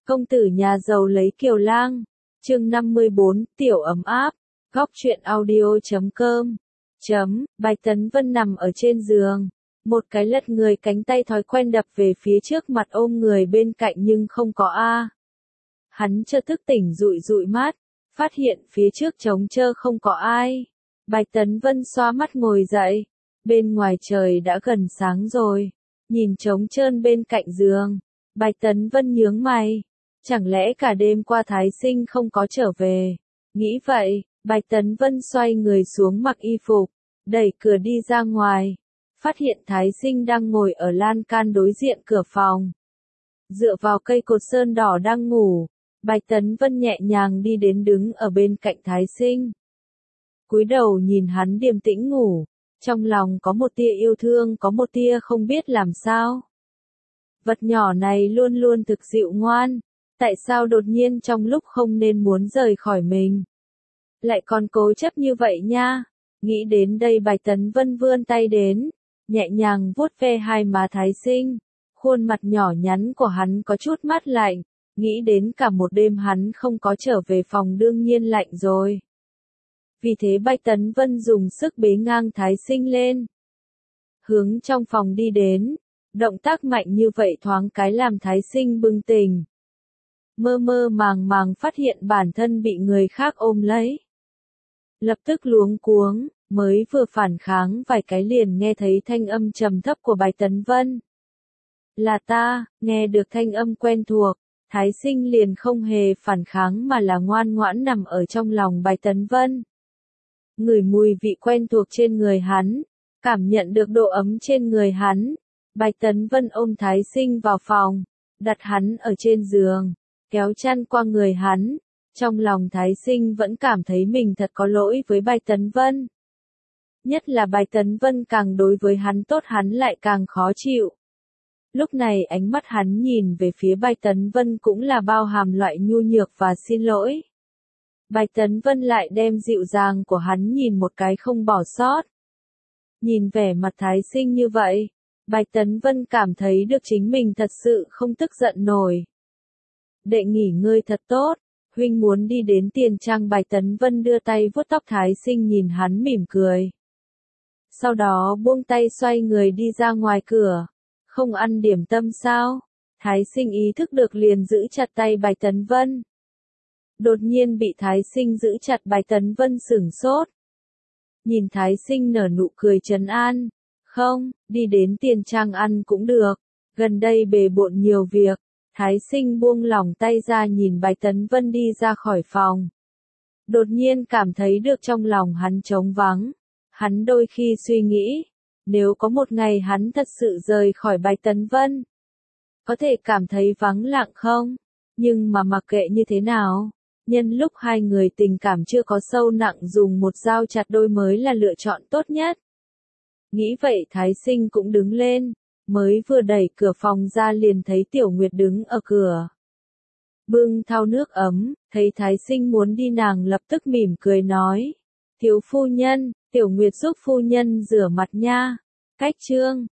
Công tử nhà giàu lấy kiều lang. Chương 54, tiểu ấm áp. Góc truyện audio.com. Bạch Tấn Vân nằm ở trên giường. Một cái lật người cánh tay thói quen đập về phía trước mặt ôm người bên cạnh nhưng không có a. Hắn chợt thức tỉnh dụi dụi mắt, phát hiện phía trước trống trơ không có ai. Bạch Tấn Vân xoa mắt ngồi dậy. Bên ngoài trời đã gần sáng rồi. Nhìn trống trơn bên cạnh giường, Bạch Tấn Vân nhướng mày. Chẳng lẽ cả đêm qua Thái Sinh không có trở về? Nghĩ vậy, Bạch Tấn Vân xoay người xuống mặc y phục, đẩy cửa đi ra ngoài. Phát hiện Thái Sinh đang ngồi ở lan can đối diện cửa phòng. Dựa vào cây cột sơn đỏ đang ngủ, Bạch Tấn Vân nhẹ nhàng đi đến đứng ở bên cạnh Thái Sinh. Cúi đầu nhìn hắn điềm tĩnh ngủ, trong lòng có một tia yêu thương, có một tia không biết làm sao. Vật nhỏ này luôn luôn thực dịu ngoan, tại sao đột nhiên trong lúc không nên muốn rời khỏi mình, lại còn cố chấp như vậy nha. Nghĩ đến đây Bạch Tấn Vân vươn tay đến, nhẹ nhàng vuốt ve hai má Thái Sinh. Khuôn mặt nhỏ nhắn của hắn có chút mát lạnh, nghĩ đến cả một đêm hắn không có trở về phòng đương nhiên lạnh rồi. Vì thế Bạch Tấn Vân dùng sức bế ngang Thái Sinh lên, hướng trong phòng đi đến. Động tác mạnh như vậy thoáng cái làm Thái Sinh bừng tỉnh. Mơ mơ màng màng phát hiện bản thân bị người khác ôm lấy. Lập tức luống cuống, mới vừa phản kháng vài cái liền nghe thấy thanh âm trầm thấp của Bạch Tấn Vân. Là ta. Nghe được thanh âm quen thuộc, Thái Sinh liền không hề phản kháng mà là ngoan ngoãn nằm ở trong lòng Bạch Tấn Vân. Ngửi mùi vị quen thuộc trên người hắn, cảm nhận được độ ấm trên người hắn. Bạch Tấn Vân ôm Thái Sinh vào phòng, đặt hắn ở trên giường, kéo chăn qua người hắn. Trong lòng Thái Sinh vẫn cảm thấy mình thật có lỗi với Bạch Tấn Vân. Nhất là Bạch Tấn Vân càng đối với hắn tốt hắn lại càng khó chịu. Lúc này ánh mắt hắn nhìn về phía Bạch Tấn Vân cũng là bao hàm loại nhu nhược và xin lỗi. Bạch Tấn Vân lại đem dịu dàng của hắn nhìn một cái không bỏ sót. Nhìn vẻ mặt Thái Sinh như vậy, Bạch Tấn Vân cảm thấy được chính mình thật sự không tức giận nổi. Đệ nghỉ ngơi thật tốt, huynh muốn đi đến tiền trang. Bạch Tấn Vân đưa tay vuốt tóc Thái Sinh nhìn hắn mỉm cười. Sau đó buông tay xoay người đi ra ngoài cửa. Không ăn điểm tâm sao? Thái Sinh ý thức được liền giữ chặt tay Bạch Tấn Vân. Đột nhiên bị Thái Sinh giữ chặt Bạch Tấn Vân sửng sốt. Nhìn Thái Sinh nở nụ cười trấn an. Không, đi đến tiền trang ăn cũng được. Gần đây bề bộn nhiều việc. Thái Sinh buông lỏng tay ra nhìn Bạch Tấn Vân đi ra khỏi phòng. Đột nhiên cảm thấy được trong lòng hắn trống vắng. Hắn đôi khi suy nghĩ, nếu có một ngày hắn thật sự rời khỏi Bạch Tấn Vân, có thể cảm thấy vắng lặng không? Nhưng mà mặc kệ như thế nào, nhân lúc hai người tình cảm chưa có sâu nặng dùng một dao chặt đôi mới là lựa chọn tốt nhất. Nghĩ vậy Thái Sinh cũng đứng lên, mới vừa đẩy cửa phòng ra liền thấy Tiểu Nguyệt đứng ở cửa. Bưng thau nước ấm, thấy Thái Sinh muốn đi nàng lập tức mỉm cười nói. Thiếu phu nhân, Tiểu Nguyệt giúp phu nhân rửa mặt nha. Cách chương